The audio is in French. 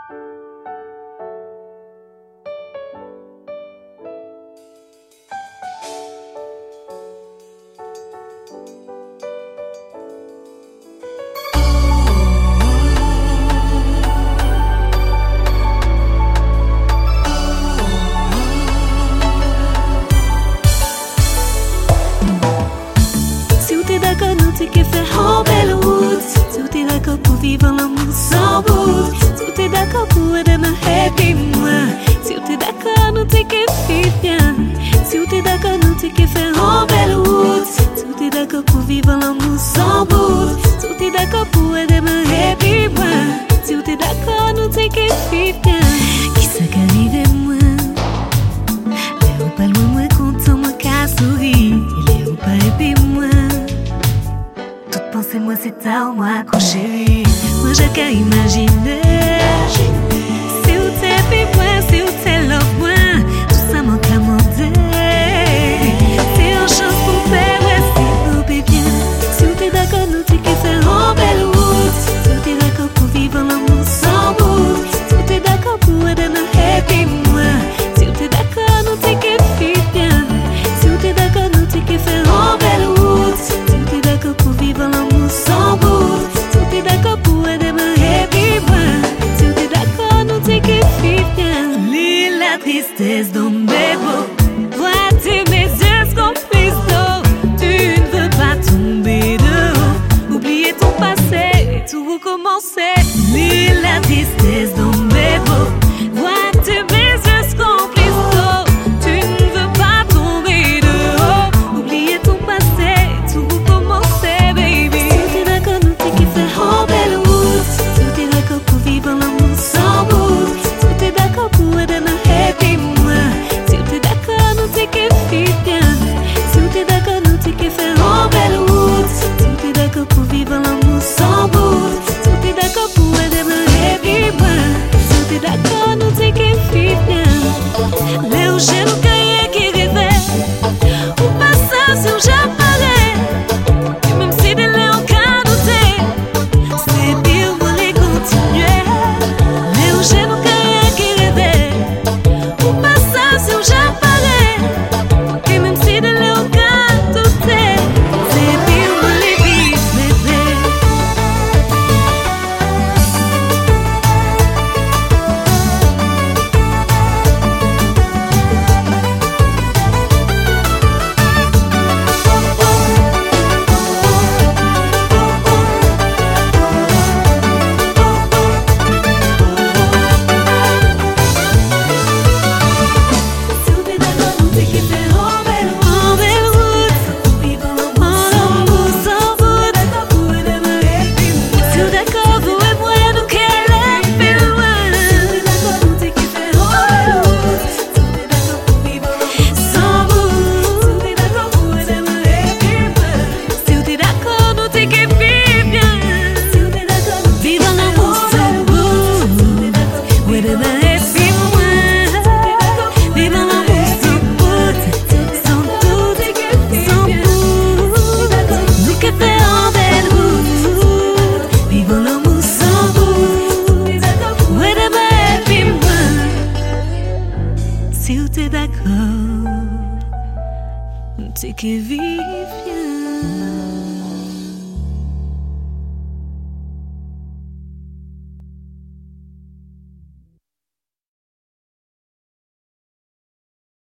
Vivre l'amour sans bout. Si t'es d'accord pour aider ma happy moi. Si t'es d'accord, nous t'es que bien. Si t'es d'accord, nous t'es que faire en belle route. Si t'es d'accord pour vivre l'amour sans bout. Si t'es d'accord pour aider ma happy moi. Si t'es d'accord, nous t'es que bien. Qui ça qu'arrive moi? Léo pas loin, moi content, moi qu'à sourire. Léo pas happy moi. Toute pensée moi c'est ta ou moi qu'on chérie. Moi j'ai qu'à imaginer. Si ou t'es puis moi, si ou t'es love moi. Tout ça manque à demander. C'est une chance pour faire, ouais, si vous bien. Si ou t'es d'accord, nous t'es qu'à faire en belle route. Si ou t'es d'accord pour vivre l'amour sans bout. Si ou t'es d'accord pour aider ma happy moi. Si ou t'es d'accord, nous t'es qu'à bien. Si ou t'es d'accord, nous t'es qu'à faire en belle route. Si ou t'es d'accord pour vivre l'amour sans bout. Si ou t'es d'accord pour aider ma happy moi. Si ou t'es d'accord, nous t'es qu'à bien. Lis la tristesse dans mes mots. Vois-tu mes yeux complices d'eau. Tu ne veux pas tomber de haut. Oublier ton passé et tout recommencer. Lis la tristesse dans mes mots. Vois-tu mes yeux complices d'eau. Tu ne veux pas tomber de haut. Oublier ton passé et tout recommencer, baby. Si t'es d'accord, nous t'es qu'à faire en belle route. Si t'es d'accord pour vivre l'amour sans bout. Si t'es d'accord pour aider ma happy moi. Si t'es d'accord, nous t'es qu'à bien. Si t'es d'accord, nous t'es qu'à faire en belle route. Si t'es d'accord pour vivre l'amour sans bout. Si t'es d'accord pour aider ma happy moi. Si t'es d'accord, nous t'es qu'à bien. Léo j'ai le cahier qui rêvait. Ou pas ça sur j'apparais. Et même si des léons qu'à douter, c'est pire pour les continuer. Léo j'ai le cahier qui rêvait. Ou pas ça sur j'apparais. Et même si des léons qu'à douter, c'est pire pour les vivre, bébé. Si t'es d'accord, nous t'es qu'à faire en belle route. Vivre l'amour sans bout, sans bout. D'accord pour aider ma happy moi. Si d'accord pour aider moi, nous qu'elle est plus loin. Si d'accord, nous t'es qu'à faire en belle route. Si d'accord pour vivre l'amour sans bout. Si d'accord pour aider ma happy moi. Si d'accord, nous t'es qu'à bien. Si d'accord, nous vivre l'amour sans bout. Aider ma happy moi. Vivre l'amour sans bout, sans doute, sans bout. Nous qu'à faire en belle route. Vivre l'amour sans bout. Aider ma happy moi. Si t'es d'accord, t'es que vivre bien.